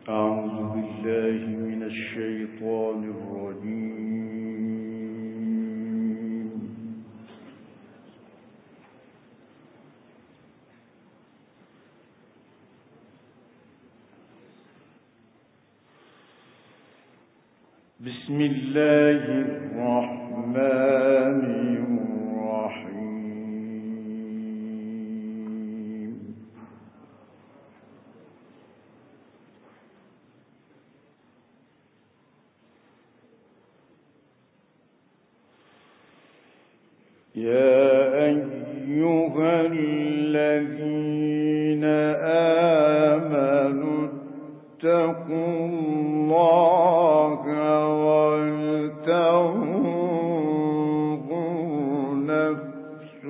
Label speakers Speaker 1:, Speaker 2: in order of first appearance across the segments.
Speaker 1: أعوذ بالله من الشيطان الرجيم. بسم الله الرحمن الرحيم. يا أيها الذين آمنوا اتقوا الله ولتنظر نفس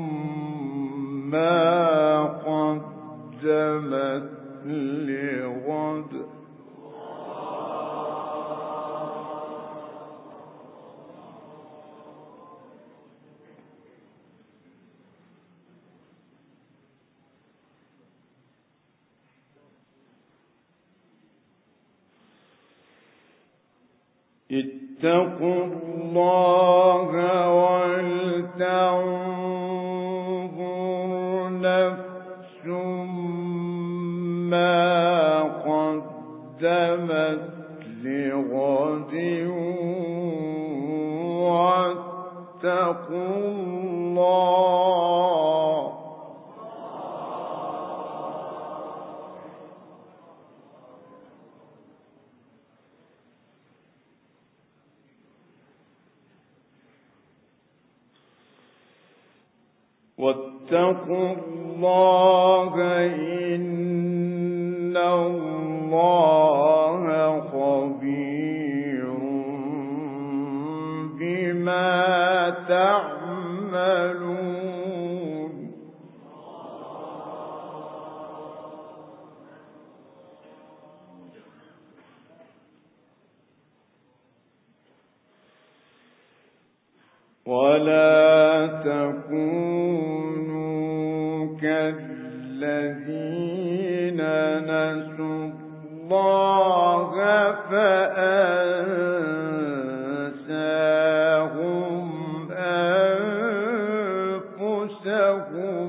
Speaker 1: ما قدمت لغد اتقوا الله ولتنظر نفس ما قدمت لغد واتقوا الله إن الله خبير بما تعملون. ولا تكونوا كالذين نسوا الله فأنساهم أنفسهم.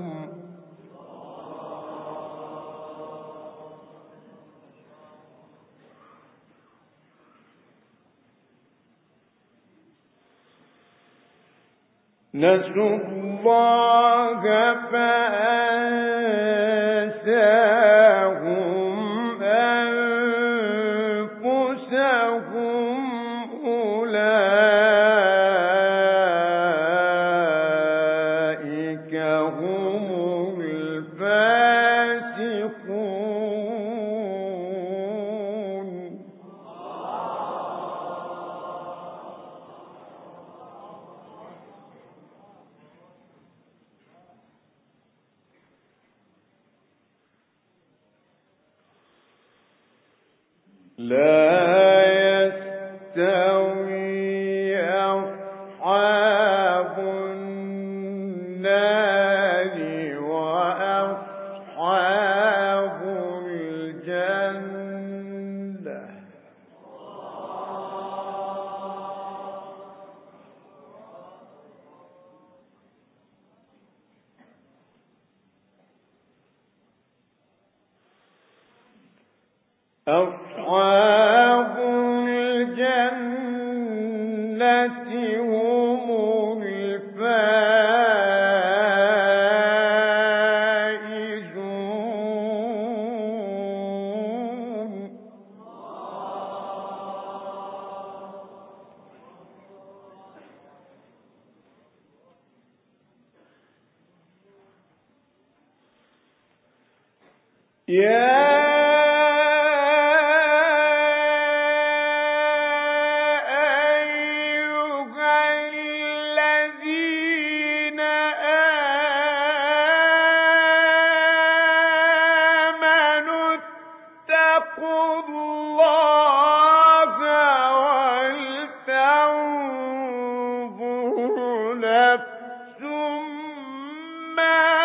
Speaker 1: نسوا الله فأنساهم أنفسهم أولئك هم الفاسقون. لا يستوي أصحاب النار وأصحاب الجنة أصحاب الجنة هم الفائزون. يا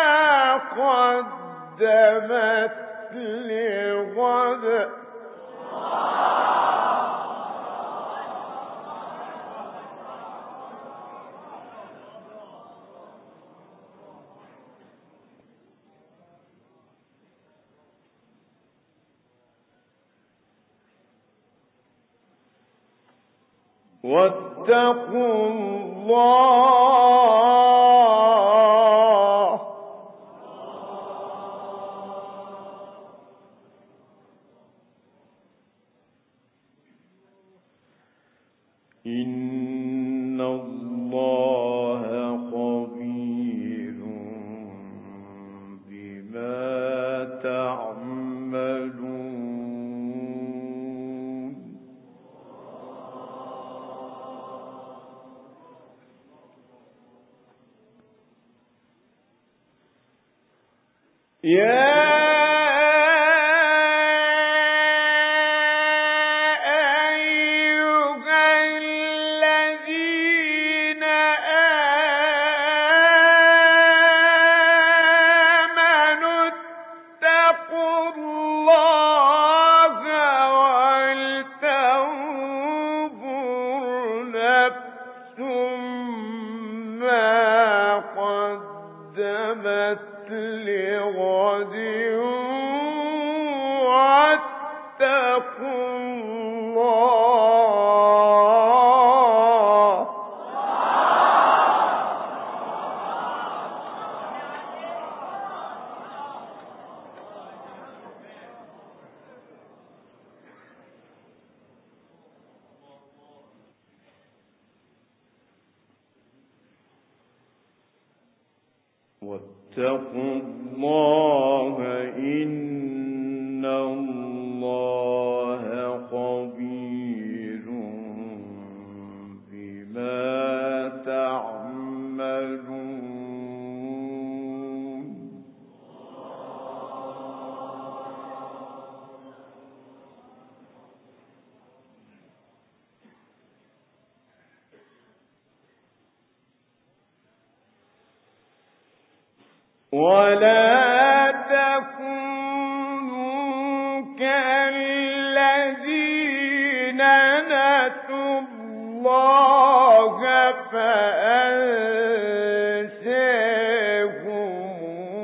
Speaker 1: قدمت لغد واتقوا الله إن الله خبير بما تعملون يا لغد واتقوا الله واتقوا الله إن الله خبير بما تعملون ولا تكونوا كالذين نسوا الله فأنساهم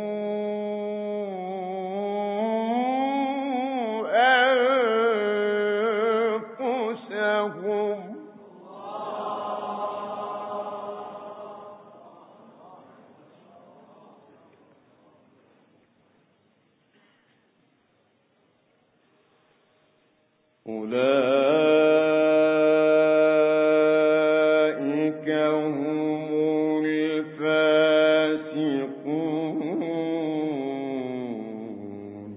Speaker 1: أنفسهم أولئك هم الفاسقون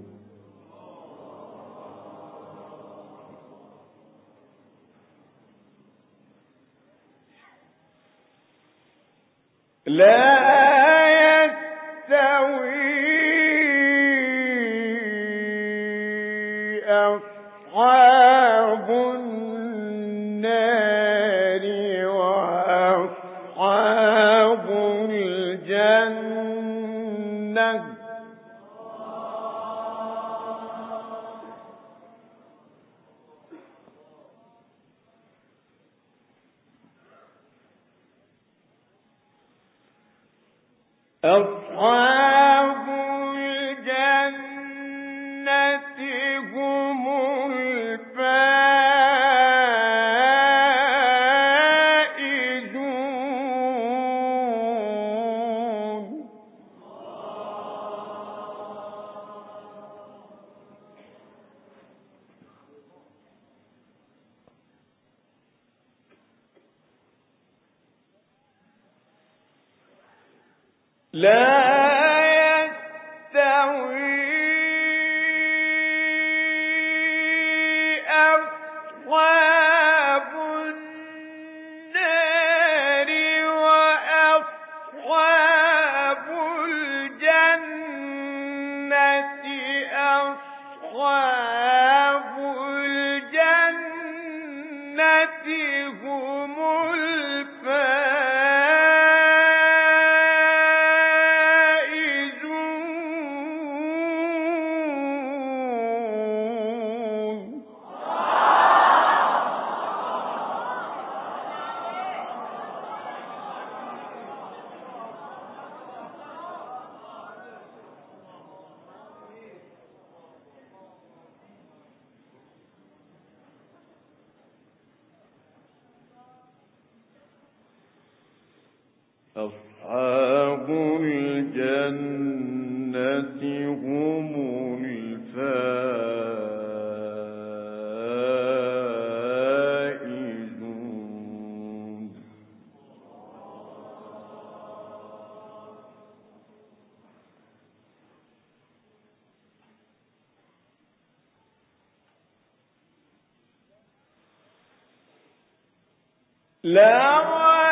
Speaker 1: لا يستوي أصحاب النار وأصحاب الجنة أصحاب الجنة هم الفائزون لا يستوي أصحاب النار وأصحاب الجنة أصحاب الجنة هم الفائزون
Speaker 2: أصحاب الجنة هم الفائزون.
Speaker 1: لا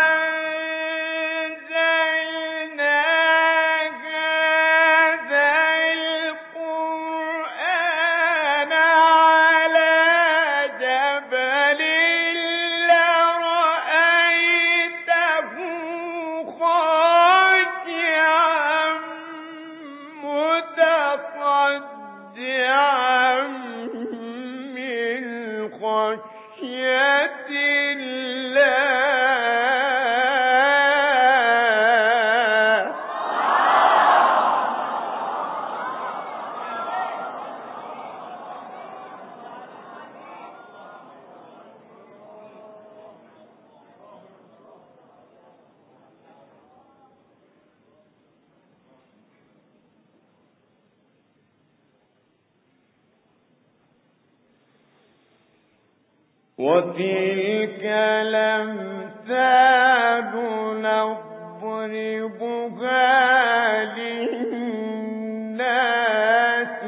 Speaker 1: وتلك الأمثال نضربها للناس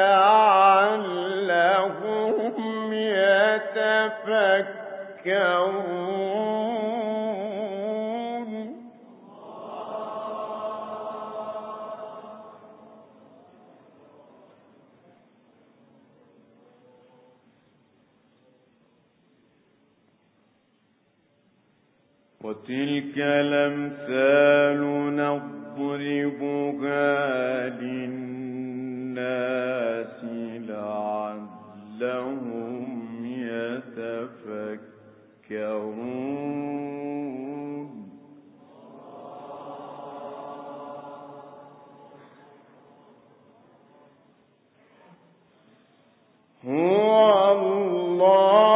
Speaker 1: لعلهم يتفكرون.
Speaker 2: وتلك الأمثال نضربها للناس لعلهم يتفكرون. هو الله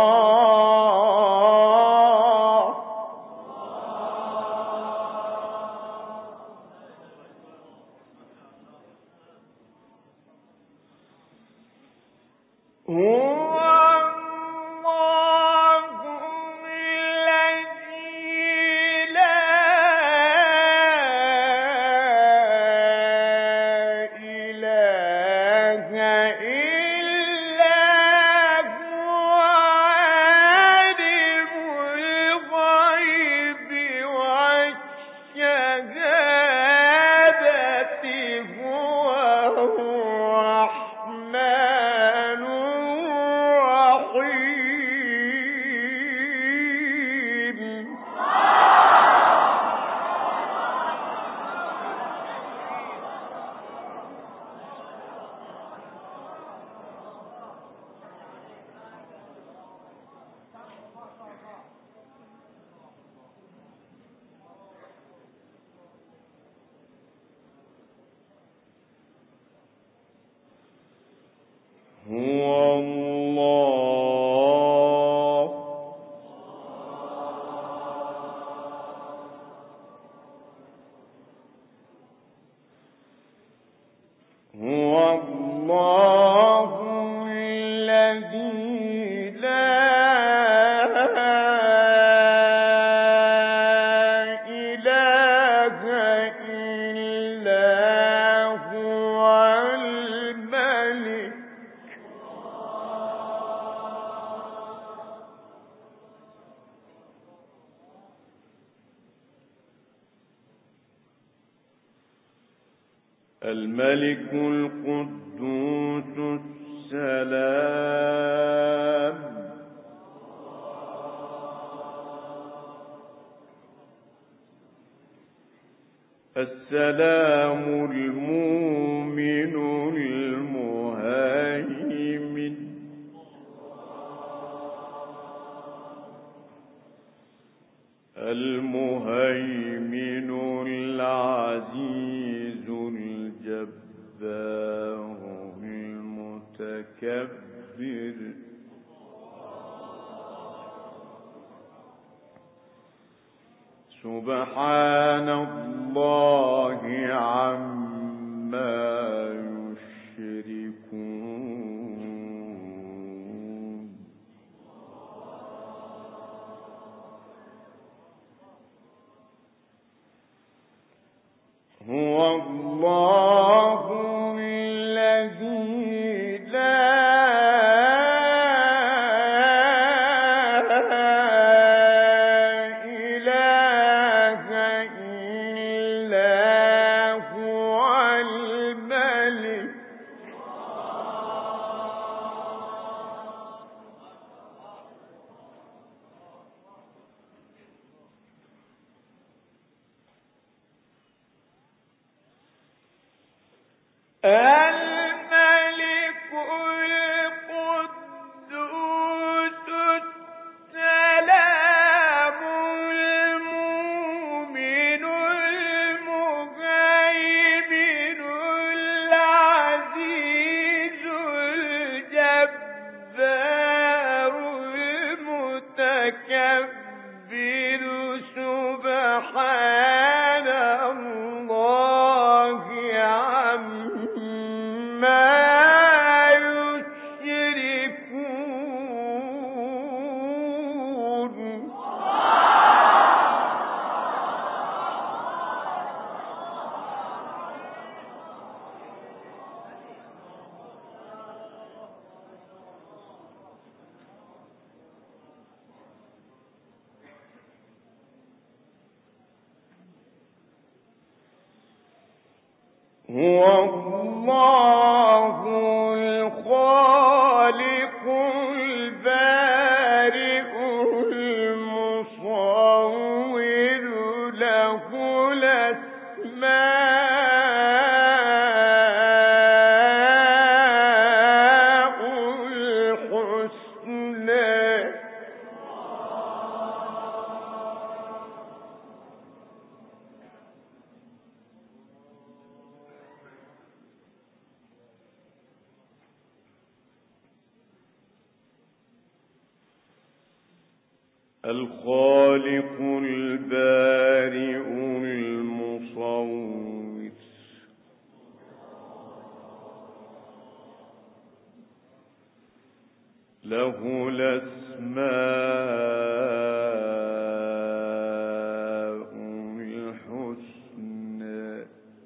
Speaker 2: الملك القدوس السلام السلام المؤمن المهيمن المهيمن العزيز الجبار المتكبر سبحان الله عما يشركون. هو الله الذي لا الملك القدوس السلام المؤمن المهيمن العزيز الجبار المتكبر سبحان الله عما يشركون. هو الله الخالق البارئ المصور له الأسماء الحسنى. الخالق البارئ المصور له الأسماء الحسنى.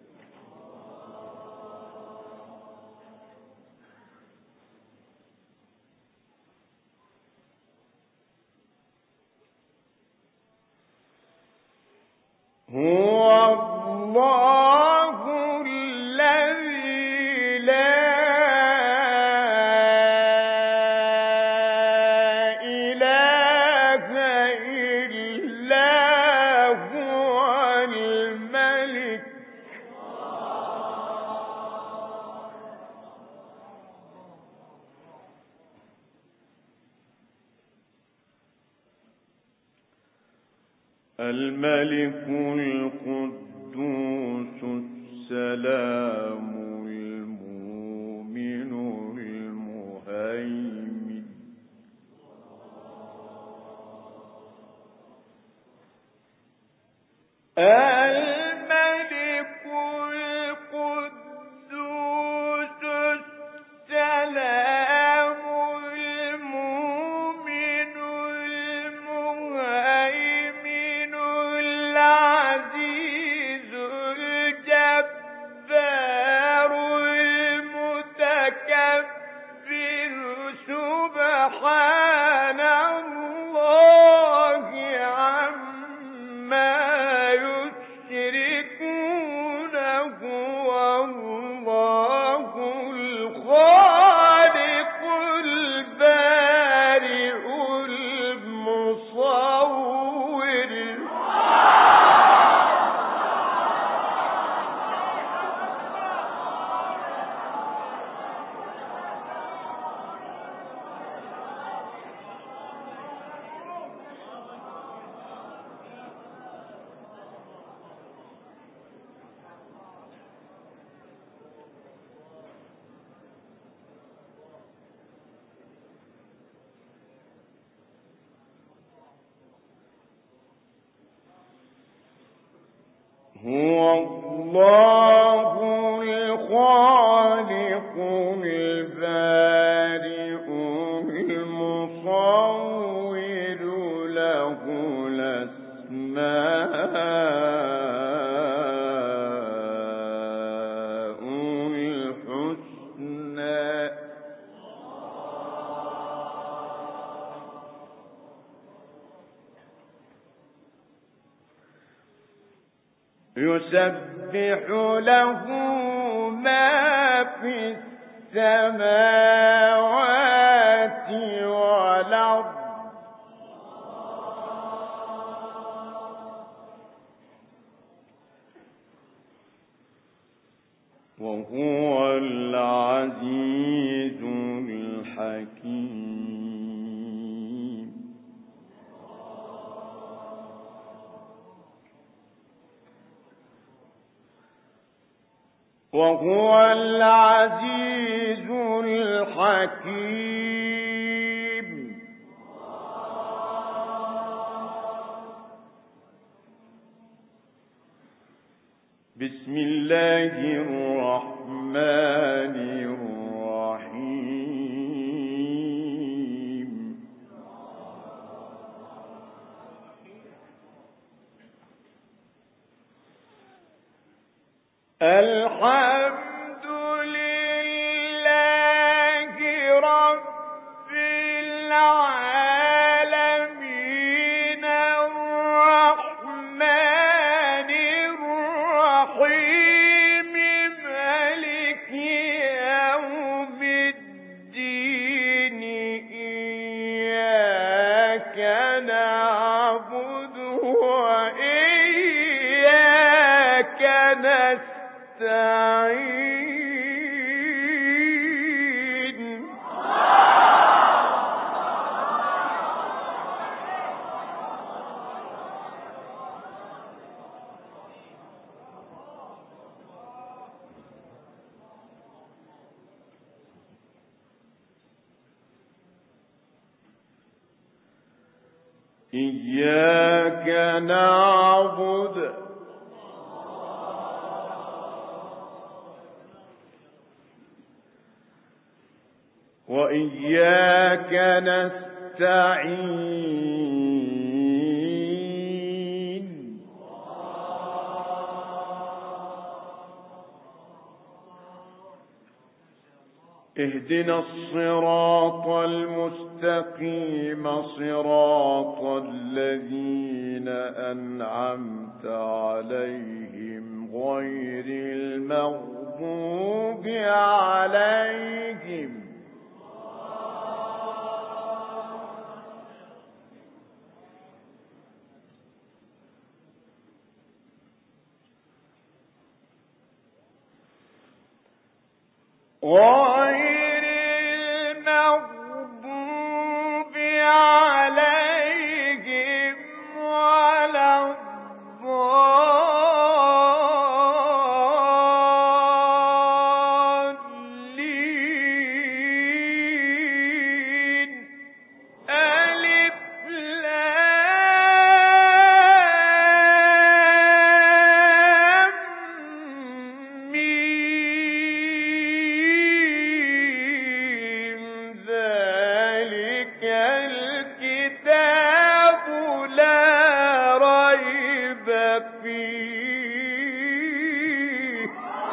Speaker 2: هو الله الذي لا إله إلا هو الملك الملك القدوس السلام المؤمن المهيمن الملك القدوس السلام المؤمن المهيمن العزيز الجبار المتكبر سبحان الله عما يشركون. هو الله الخالق البارئ المصور
Speaker 1: هو الله الخالق البارئ المصور له الأسماء الحسنى يسبح له ما في السماوات والأرض وهو العزيز الحكيم وهو العزيز الحكيم بسم الله الرحمن الرحيم الحمد لله رب العالمين الرحمن الرحيم مالك يوم الدين إياك نعبد وإياك نستعين إياك نعبد وإياك نستعين اهدنا الصراط المستقيم صراط الذين أنعمت عليهم غير المغضوب عليهم غير المغضوب عليهم ولا الضالين ألف لام ميم ذلك الكتاب لا ريب فيه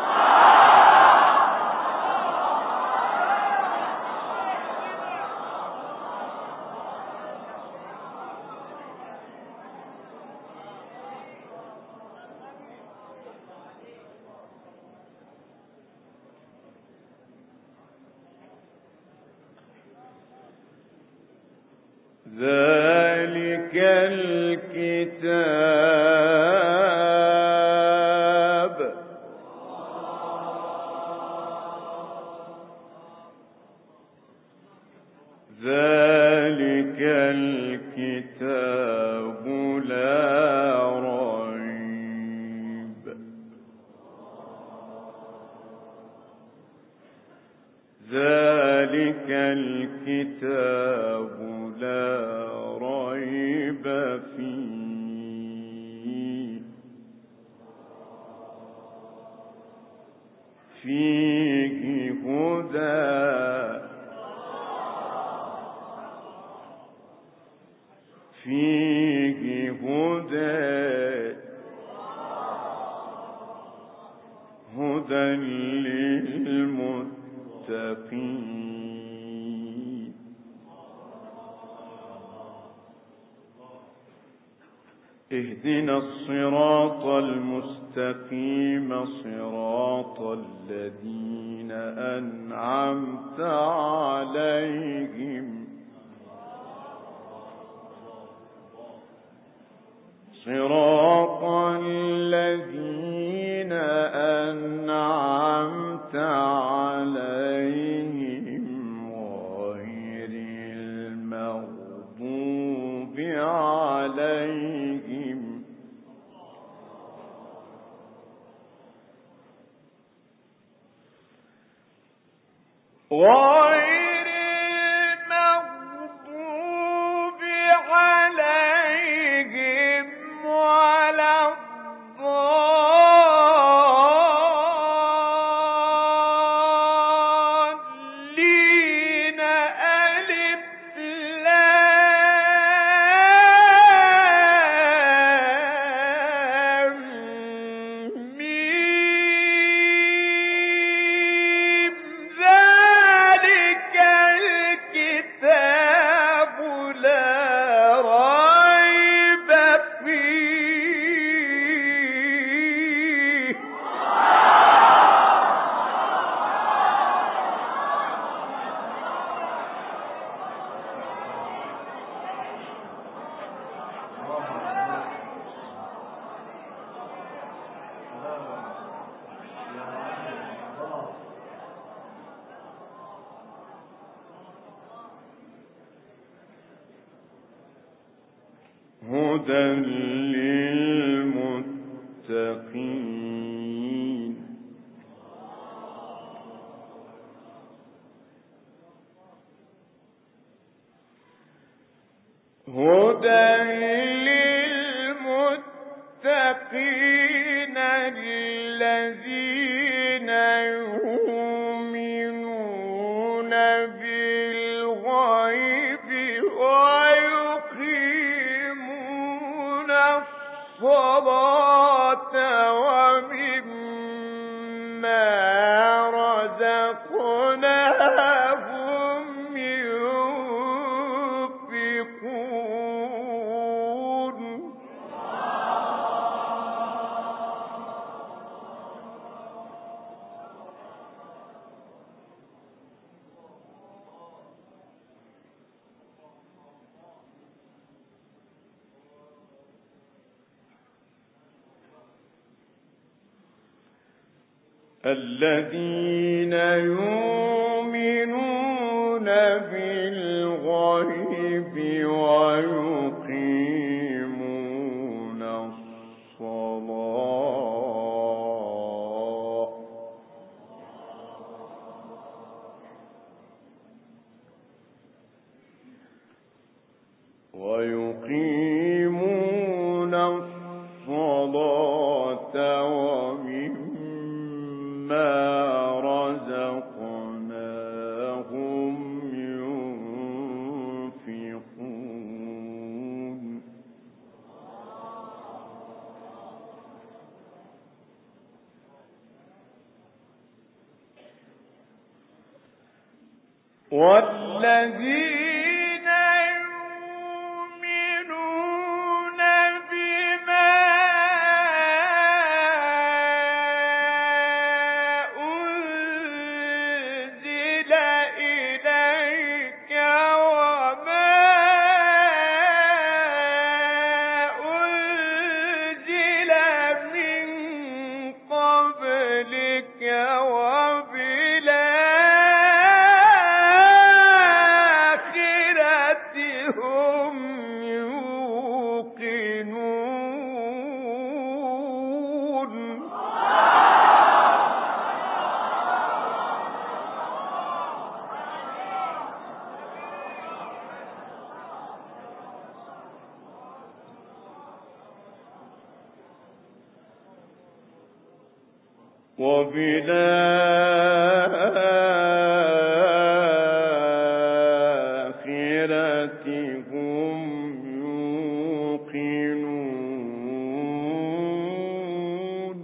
Speaker 1: ذلك الكتاب ذلك الكتاب لا ريب ذلك الكتاب لا ريب فيه فيه هدى للمتقين. اهدنا الصراط المستقيم صراط الذين أنعمت عليهم صراط الذين أنعمت عليهم غير المغضوب عليهم غير المغضوب عليهم ولا الضالين. ألف لام ميم ذلك الكتاب لا ريب فيه هدى للمتقين. هدى للمتقين الذين يؤمنون بالغيب ويقيمون الصلاة ومما رزقناهم ينفقون. الذين يؤمنون بالغيب ويقيمون الصلاة ومما رزقناهم ينفقون. والذين يؤمنون بما أنزل إليك وما أنزل من قبلك وبالآخرة
Speaker 2: وبالآخرة هم يوقنون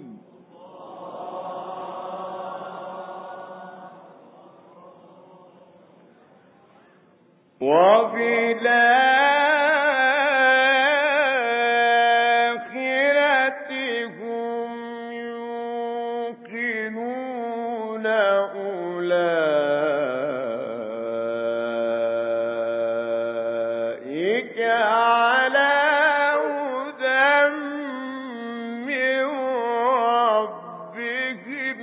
Speaker 2: أولئك على هدى من ربهم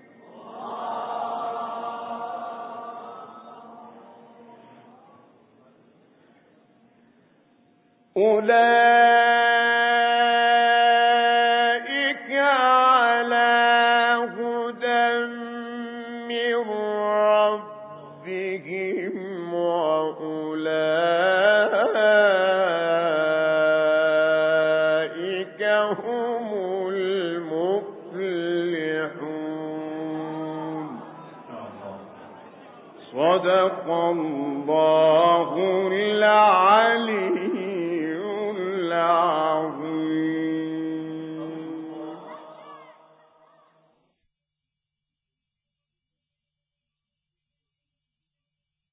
Speaker 2: أولئك على هدى من ربهم وأولئك هم المفلحون صدق الله العلي العظيم